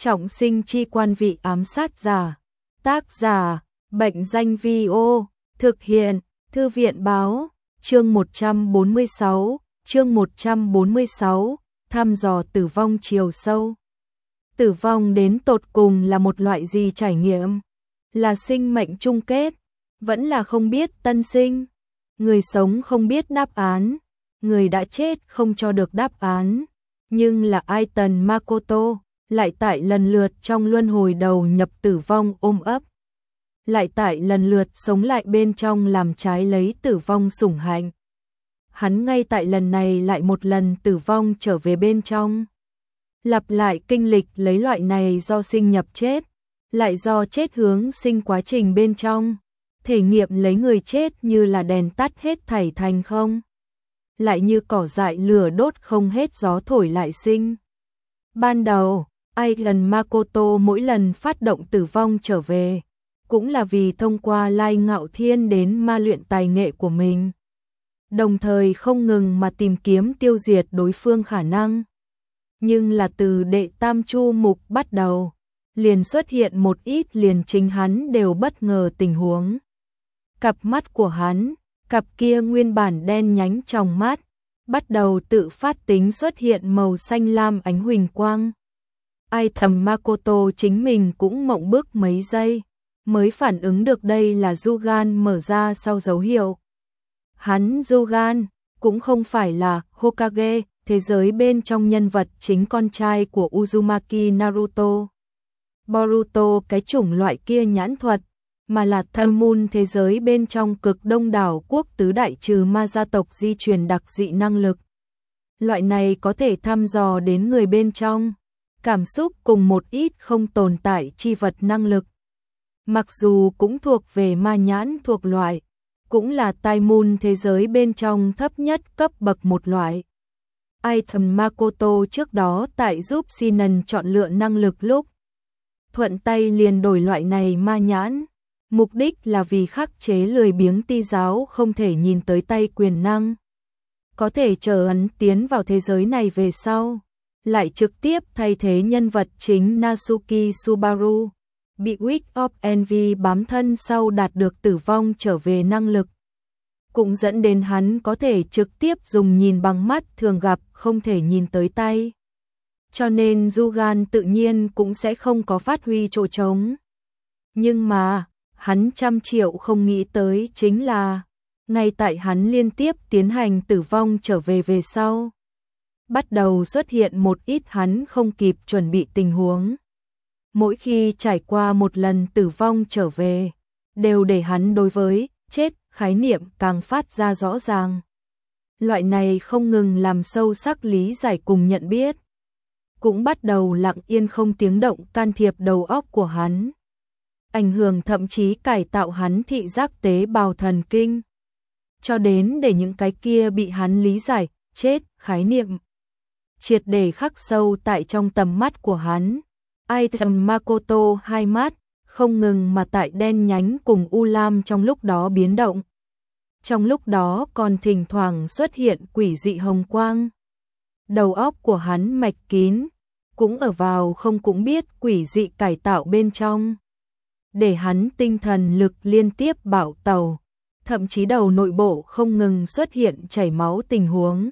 Trọng sinh chi quan vị ám sát giả. Tác giả, Bệnh danh Vi-ô, thực hiện, Thư viện báo, chương 146, thăm dò tử vong chiều sâu. Tử vong đến tột cùng là một loại gì trải nghiệm? Là sinh mệnh chung kết? Vẫn là không biết tân sinh? Người sống không biết đáp án, người đã chết không cho được đáp án. Nhưng là Aiton Makoto, lại tại lần lượt trong luân hồi đầu nhập tử vong ôm ấp. Lại tại lần lượt sống lại bên trong làm trái lấy tử vong sủng hạnh. Hắn ngay tại lần này lại một lần tử vong trở về bên trong. Lặp lại kinh lịch lấy loại này do sinh nhập chết, lại do chết hướng sinh quá trình bên trong. Thể nghiệm lấy người chết như là đèn tắt hết thảy thành không. Lại như cỏ dại lửa đốt không hết gió thổi lại sinh. Ban đầu, Aiton Makoto mỗi lần phát động tử vong trở về, cũng là vì thông qua Lai Ngạo Thiên đến ma luyện tài nghệ của mình. Đồng thời không ngừng mà tìm kiếm tiêu diệt đối phương khả năng. Nhưng là từ đệ tam chu mục bắt đầu, liền xuất hiện một ít liền chính hắn đều bất ngờ tình huống. Cặp mắt của hắn, cặp kia nguyên bản đen nhánh trong mắt, bắt đầu tự phát tính xuất hiện màu xanh lam ánh huỳnh quang. Aiton Makoto chính mình cũng mộng bức mấy giây, mới phản ứng được đây là Jugan mở ra sau dấu hiệu. Hắn Jugan cũng không phải là Hokage, thế giới bên trong nhân vật chính con trai của Uzumaki Naruto. Boruto cái chủng loại kia nhãn thuật, mà là Tham Môn thế giới bên trong cực đông đảo quốc tứ đại trừ ma gia tộc di truyền đặc dị năng lực. Loại này có thể thăm dò đến người bên trong, cảm xúc cùng một ít không tồn tại chi vật năng lực. Mặc dù cũng thuộc về ma nhãn thuộc loại, cũng là Tai Môn thế giới bên trong thấp nhất cấp bậc một loại. Aiton Makoto trước đó tại giúp Sinon chọn lựa năng lực lúc, thuận tay liền đổi loại này ma nhãn. Mục đích là vì khắc chế lười biếng ti giáo không thể nhìn tới tay quyền năng. Có thể chờ hắn tiến vào thế giới này về sau, lại trực tiếp thay thế nhân vật chính Natsuki Subaru, bị Wick of Envy bám thân sau đạt được tử vong trở về năng lực. Cũng dẫn đến hắn có thể trực tiếp dùng nhìn bằng mắt thường gặp không thể nhìn tới tay. Cho nên Jugan tự nhiên cũng sẽ không có phát huy chỗ trống. Nhưng mà, hắn 100.000.000 không nghĩ tới chính là, ngay tại hắn liên tiếp tiến hành tử vong trở về về sau. Bắt đầu xuất hiện một ít hắn không kịp chuẩn bị tình huống. Mỗi khi trải qua một lần tử vong trở về, đều để hắn đối với chết khái niệm càng phát ra rõ ràng. Loại này không ngừng làm sâu sắc lý giải cùng nhận biết, cũng bắt đầu lặng yên không tiếng động can thiệp đầu óc của hắn. Ảnh hưởng thậm chí cải tạo hắn thị giác tế bào thần kinh. Cho đến để những cái kia bị hắn lý giải, chết, khái niệm triệt để khắc sâu tại trong tầm mắt của hắn. Aiton Makoto hai mắt, không ngừng mà tại đen nhánh cùng u lam trong lúc đó biến động. Trong lúc đó còn thỉnh thoảng xuất hiện quỷ dị hồng quang. Đầu óc của hắn mạch kín, cũng ở vào không cũng biết quỷ dị cải tạo bên trong. Để hắn tinh thần lực liên tiếp bạo tàu, thậm chí đầu nội bộ không ngừng xuất hiện chảy máu tình huống.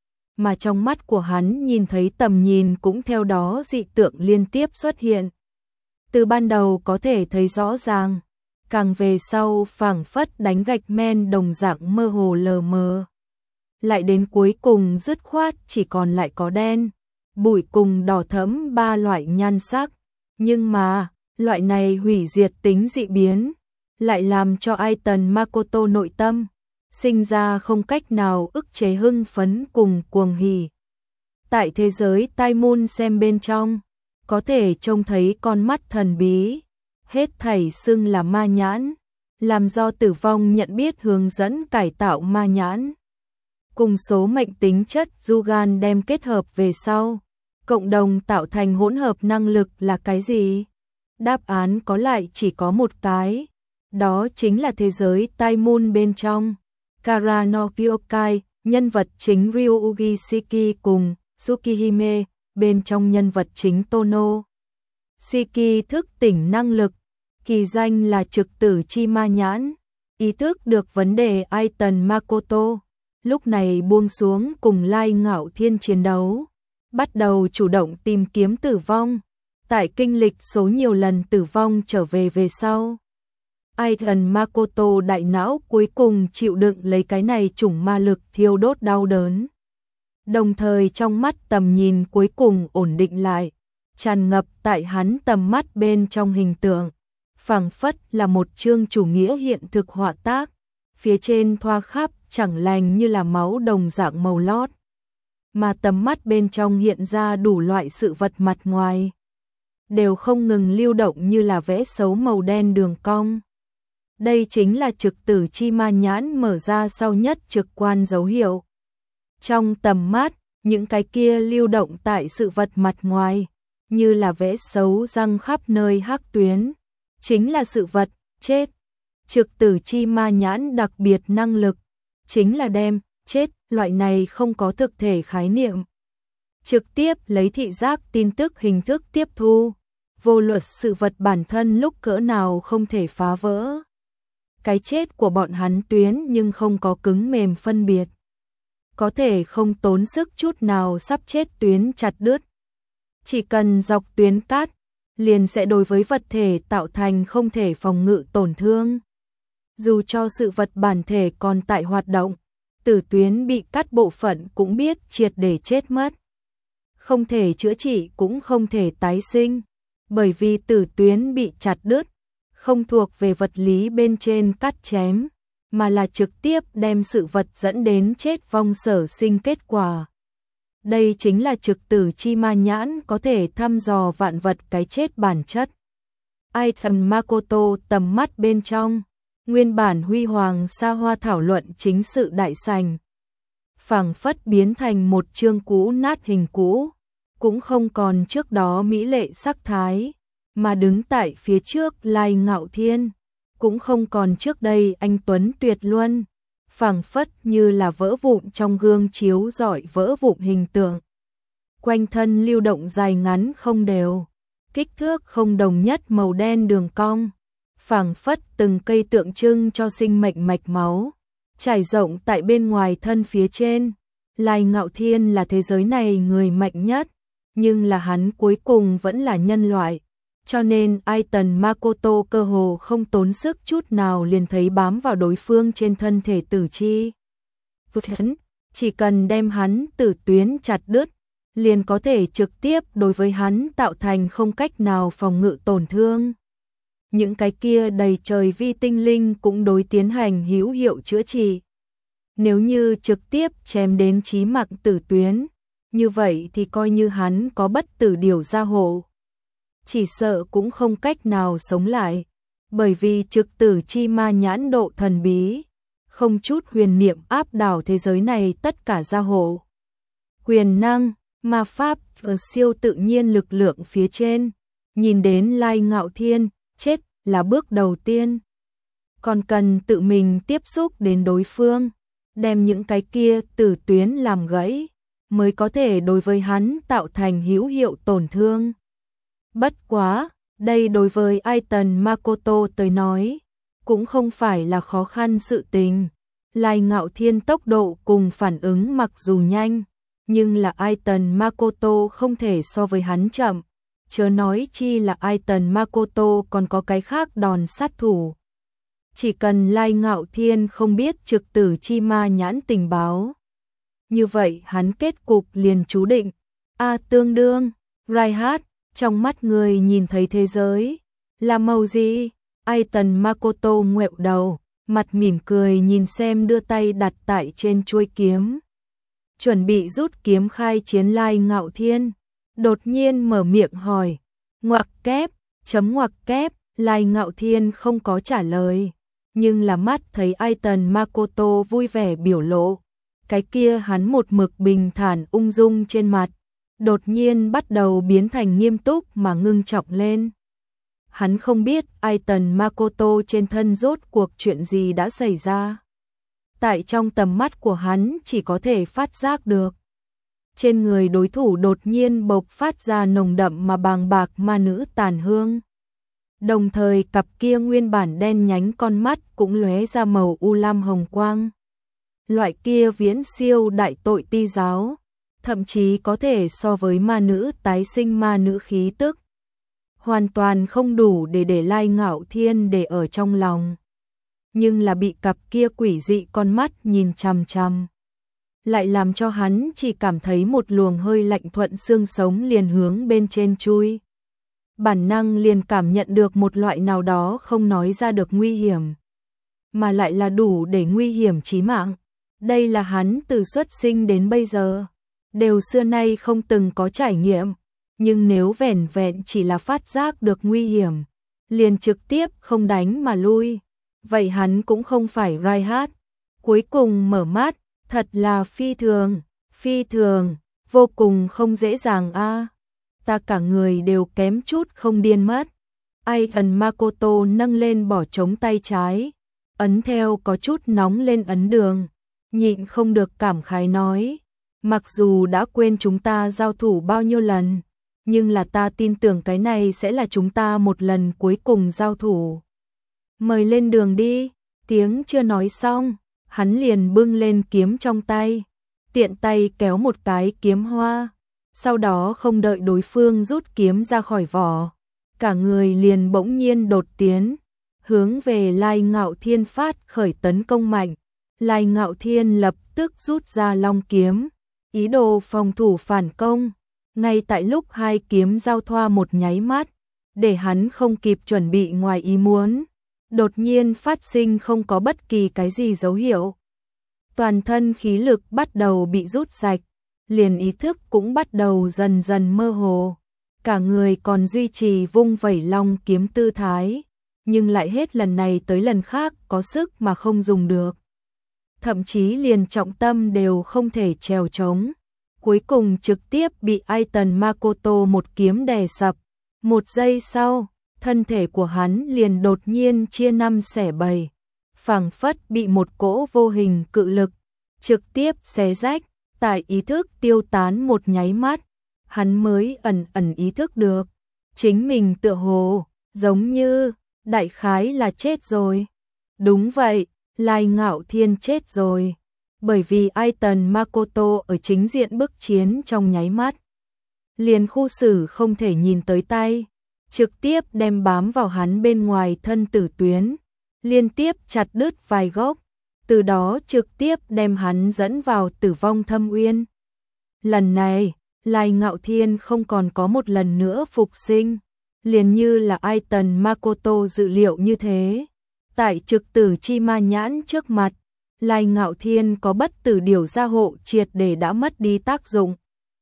Mà trong mắt của hắn nhìn thấy tầm nhìn cũng theo đó dị tượng liên tiếp xuất hiện. Từ ban đầu có thể thấy rõ ràng, càng về sau phảng phất đánh gạch men đồng dạng mơ hồ lờ mờ. Lại đến cuối cùng dứt khoát chỉ còn lại có đen, bụi cùng đỏ thẫm ba loại nhan sắc. Nhưng mà, loại này hủy diệt tính dị biến, lại làm cho Aiton Makoto nội tâm sinh ra không cách nào ức chế hưng phấn cùng cuồng hỉ. Tại thế giới Tai Môn xem bên trong, có thể trông thấy con mắt thần bí, hết thảy xưng là ma nhãn, làm do tử vong nhận biết hướng dẫn cải tạo ma nhãn. Cùng số mệnh tính chất Jugan đem kết hợp về sau, cộng đồng tạo thành hỗn hợp năng lực là cái gì? Đáp án có lại chỉ có một cái, đó chính là thế giới Tai Môn bên trong. Kara no Kyokai, nhân vật chính Ryuugi Shiki cùng Tsukihime, bên trong nhân vật chính Tono. Shiki thức tỉnh năng lực, kỳ danh là trực tử chi ma nhãn, ý thức được vấn đề Aiton Makoto, lúc này buông xuống cùng Lai Ngạo Thiên chiến đấu, bắt đầu chủ động tìm kiếm tử vong, tại kinh lịch số nhiều lần tử vong trở về sau. Aiton Makoto đại não cuối cùng chịu đựng lấy cái này chủng ma lực thiêu đốt đau đớn. Đồng thời trong mắt tầm nhìn cuối cùng ổn định lại, tràn ngập tại hắn tầm mắt bên trong hình tượng, phảng phất là một chương chủ nghĩa hiện thực họa tác, phía trên thoa khắp chẳng lành như là máu đồng dạng màu lót, mà tầm mắt bên trong hiện ra đủ loại sự vật mặt ngoài, đều không ngừng lưu động như là vẽ xấu màu đen đường cong. Đây chính là trực tử chi ma nhãn mở ra sau nhất trực quan dấu hiệu. Trong tầm mắt, những cái kia lưu động tại sự vật mặt ngoài, như là vẽ xấu răng khắp nơi hắc tuyến, chính là sự vật chết. Trực tử chi ma nhãn đặc biệt năng lực, chính là đem chết loại này không có thực thể khái niệm, trực tiếp lấy thị giác tin tức hình thức tiếp thu, vô luận sự vật bản thân lúc cỡ nào không thể phá vỡ. Cái chết của bọn hắn tuyến nhưng không có cứng mềm phân biệt, có thể không tốn sức chút nào sắp chết tuyến chặt đứt. Chỉ cần dọc tuyến cắt, liền sẽ đối với vật thể tạo thành không thể phòng ngự tổn thương. Dù cho sự vật bản thể còn tại hoạt động, tử tuyến bị cắt bộ phận cũng biết triệt để chết mất. Không thể chữa trị cũng không thể tái sinh, bởi vì tử tuyến bị chặt đứt, không thuộc về vật lý bên trên cắt chém, mà là trực tiếp đem sự vật dẫn đến chết vong sở sinh kết quả. Đây chính là trực tử chi ma nhãn có thể thăm dò vạn vật cái chết bản chất. Aiton Makoto tầm mắt bên trong, nguyên bản huy hoàng xa hoa thảo luận chính sự đại sành, phảng phất biến thành một chương cũ nát hình cũ, cũng không còn trước đó mỹ lệ sắc thái, mà đứng tại phía trước Lai Ngạo Thiên, cũng không còn trước đây anh tuấn tuyệt luân, phảng phất như là vỡ vụn trong gương chiếu rọi vỡ vụn hình tượng. Quanh thân lưu động dài ngắn không đều, kích thước không đồng nhất màu đen đường cong, phảng phất từng cây tượng trưng cho sinh mệnh mạch máu, trải rộng tại bên ngoài thân phía trên. Lai Ngạo Thiên là thế giới này người mạnh nhất, nhưng là hắn cuối cùng vẫn là nhân loại, cho nên Aiton Makoto cơ hồ không tốn sức chút nào liền thấy bám vào đối phương trên thân thể tử chi. Chỉ cần đem hắn tử tuyến chặt đứt, liền có thể trực tiếp đối với hắn tạo thành không cách nào phòng ngự tổn thương. Những cái kia đầy trời vi tinh linh cũng đối tiến hành hữu hiệu chữa trị. Nếu như trực tiếp chém đến chí mạng tử tuyến, như vậy thì coi như hắn có bất tử điều gia hộ, chỉ sợ cũng không cách nào sống lại, bởi vì trực tử chi ma nhãn độ thần bí, không chút huyền niệm áp đảo thế giới này tất cả gia hộ. Quyền năng, ma pháp ở siêu tự nhiên lực lượng phía trên, nhìn đến Lai Ngạo Thiên, chết là bước đầu tiên. Còn cần tự mình tiếp xúc đến đối phương, đem những cái kia tử tuyến làm gãy, mới có thể đối với hắn tạo thành hữu hiệu tổn thương. Bất quá, đây đối với Aiton Makoto tới nói, cũng không phải là khó khăn sự tình. Lai Ngạo Thiên tốc độ cùng phản ứng mặc dù nhanh, nhưng là Aiton Makoto không thể so với hắn chậm, chớ nói chi là Aiton Makoto còn có cái khác đòn sát thủ. Chỉ cần Lai Ngạo Thiên không biết trực tử chi ma nhãn tình báo, như vậy hắn kết cục liền chú định. Tương đương, Raihat, trong mắt người nhìn thấy thế giới là màu gì? Aiton Makoto ngoẹo đầu, mặt mỉm cười nhìn xem đưa tay đặt tại trên chuôi kiếm, chuẩn bị rút kiếm khai chiến Lai Ngạo Thiên, đột nhiên mở miệng hỏi, ngoặc kép, chấm ngoặc kép. Lai Ngạo Thiên không có trả lời, nhưng là mắt thấy Aiton Makoto vui vẻ biểu lộ, cái kia hắn một mực bình thản ung dung trên mặt, đột nhiên bắt đầu biến thành nghiêm túc mà ngưng trọng lên. Hắn không biết Aiton Makoto trên thân rốt cuộc chuyện gì đã xảy ra. Tại trong tầm mắt của hắn chỉ có thể phát giác được. trên người đối thủ đột nhiên bộc phát ra nồng đậm mà bàng bạc ma nữ tàn hương. Đồng thời cặp kia nguyên bản đen nhánh con mắt cũng lóe ra màu u lam hồng quang. Loại kia viễn siêu đại tội ti giáo, thậm chí có thể so với ma nữ tái sinh ma nữ khí tức. Hoàn toàn không đủ để Lai Ngạo Thiên để ở trong lòng. Nhưng là bị cặp kia quỷ dị con mắt nhìn chằm chằm, lại làm cho hắn chỉ cảm thấy một luồng hơi lạnh thuận xương sống liền hướng bên trên chui. Bản năng liền cảm nhận được một loại nào đó không nói ra được nguy hiểm, mà lại là đủ để nguy hiểm chí mạng. Đây là hắn từ xuất sinh đến bây giờ đều xưa nay không từng có trải nghiệm, nhưng nếu vẻn vẹn chỉ là phát giác được nguy hiểm, liền trực tiếp không đánh mà lui, vậy hắn cũng không phải Reinhardt. Cuối cùng mở mắt, thật là phi thường, vô cùng không dễ dàng a. Ta cả người đều kém chút không điên mất. Aiton Makoto nâng lên bỏ trống tay trái, ấn theo có chút nóng lên ấn đường, nhịn không được cảm khái nói, mặc dù đã quên chúng ta giao thủ bao nhiêu lần, nhưng là ta tin tưởng cái này sẽ là chúng ta một lần cuối cùng giao thủ. Mời lên đường đi. Tiếng chưa nói xong, hắn liền bưng lên kiếm trong tay, tiện tay kéo một cái kiếm hoa, sau đó không đợi đối phương rút kiếm ra khỏi vỏ, cả người liền bỗng nhiên đột tiến, hướng về Lai Ngạo Thiên phát khởi tấn công mạnh. Lai Ngạo Thiên lập tức rút ra long kiếm, ý đồ phòng thủ phản công. Ngay tại lúc hai kiếm giao thoa một nháy mắt, để hắn không kịp chuẩn bị ngoài ý muốn, đột nhiên phát sinh không có bất kỳ cái gì dấu hiệu. Toàn thân khí lực bắt đầu bị rút sạch, liền ý thức cũng bắt đầu dần dần mơ hồ. Cả người còn duy trì vung vẩy long kiếm tư thái, nhưng lại hết lần này tới lần khác có sức mà không dùng được. Thậm chí liền trọng tâm đều không thể trèo trống. Cuối cùng trực tiếp bị Aiton Makoto một kiếm đè sập. Một giây sau, thân thể của hắn liền đột nhiên chia năm xẻ bảy, phảng phất bị một cỗ vô hình cự lực trực tiếp xé rách. Tại ý thức tiêu tán một nháy mắt, hắn mới ẩn ý thức được, chính mình tựa hồ giống như đại khái là chết rồi. Đúng vậy, Lai Ngạo Thiên chết rồi, bởi vì Aiton Makoto ở chính diện bức chiến trong nháy mắt, liền khu xử không thể nhìn tới tay, trực tiếp đem bám vào hắn bên ngoài thân tử tuyến, liên tiếp chặt đứt vài gốc, từ đó trực tiếp đem hắn dẫn vào tử vong thâm uyên. Lần này, Lai Ngạo Thiên không còn có một lần nữa phục sinh, liền như là Aiton Makoto dự liệu như thế. Tại trực tử chi ma nhãn trước mặt, Lai Ngạo Thiên có bất tử điều gia hộ triệt để đã mất đi tác dụng.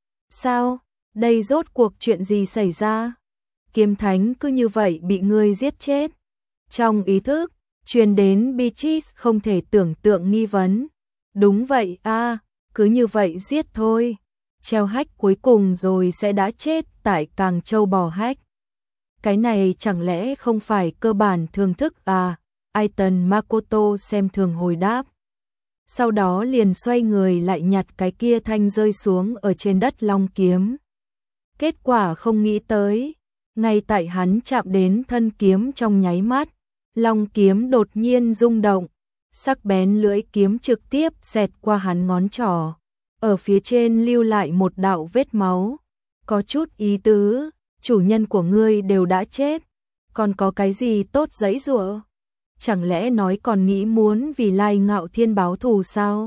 Sao? Đây rốt cuộc chuyện gì xảy ra? Kiếm Thánh cứ như vậy bị ngươi giết chết. Trong ý thức, truyền đến Beatrice không thể tưởng tượng nghi vấn. Đúng vậy a, cứ như vậy giết thôi. Treo hách cuối cùng rồi sẽ đã chết tại Càng Châu bò hách. Cái này chẳng lẽ không phải cơ bản thường thức à? Aiton Makoto xem thường hồi đáp. Sau đó liền xoay người lại nhặt cái kia thanh rơi xuống ở trên đất long kiếm. Kết quả không nghĩ tới, ngay tại hắn chạm đến thân kiếm trong nháy mắt, long kiếm đột nhiên rung động, sắc bén lưỡi kiếm trực tiếp xẹt qua hắn ngón trỏ, ở phía trên lưu lại một đạo vết máu. Có chút ý tứ, chủ nhân của ngươi đều đã chết, còn có cái gì tốt giãy giụa? Chẳng lẽ nói còn nghĩ muốn vì Lai Ngạo Thiên báo thù sao?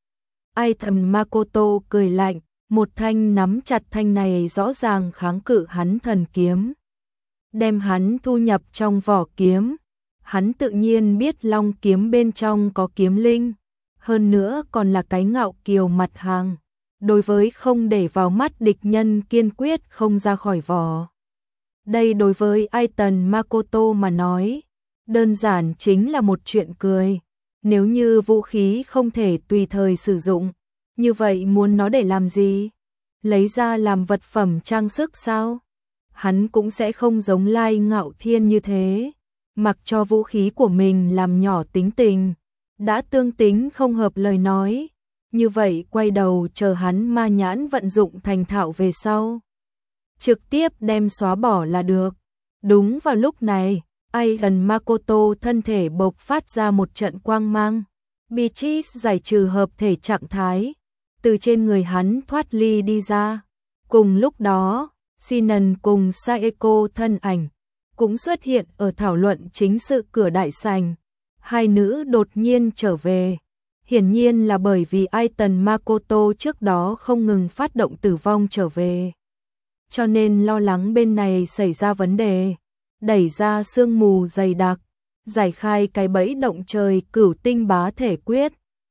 Aiton Makoto cười lạnh, một thanh nắm chặt thanh này rõ ràng kháng cự hắn thần kiếm, đem hắn thu nhập trong vỏ kiếm. Hắn tự nhiên biết long kiếm bên trong có kiếm linh, hơn nữa còn là cái ngạo kiều mặt hàng, đối với không để vào mắt địch nhân kiên quyết không ra khỏi vỏ. Đây đối với Aiton Makoto mà nói, đơn giản chính là một chuyện cười. Nếu như vũ khí không thể tùy thời sử dụng, như vậy muốn nó để làm gì? Lấy ra làm vật phẩm trang sức sao? Hắn cũng sẽ không giống Lai Ngạo Thiên như thế, mặc cho vũ khí của mình làm nhỏ tính tình. Đã tương tính không hợp lời nói, như vậy quay đầu chờ hắn ma nhãn vận dụng thành thạo về sau. Trực tiếp đem xóa bỏ là được. Đúng vào lúc này, Aigan Makoto thân thể bộc phát ra một trận quang mang. Beatrice giải trừ hợp thể trạng thái, từ trên người hắn thoát ly đi ra. Cùng lúc đó, Shinan cùng Saeko thân ảnh cũng xuất hiện ở thảo luận chính sự cửa đại sảnh. Hai nữ đột nhiên trở về. Hiển nhiên là bởi vì Aitan Makoto trước đó không ngừng phát động tử vong trở về. Cho nên lo lắng bên này xảy ra vấn đề. Đẩy ra sương mù dày đặc, giải khai cái bẫy động trời cửu tinh bá thể quyết.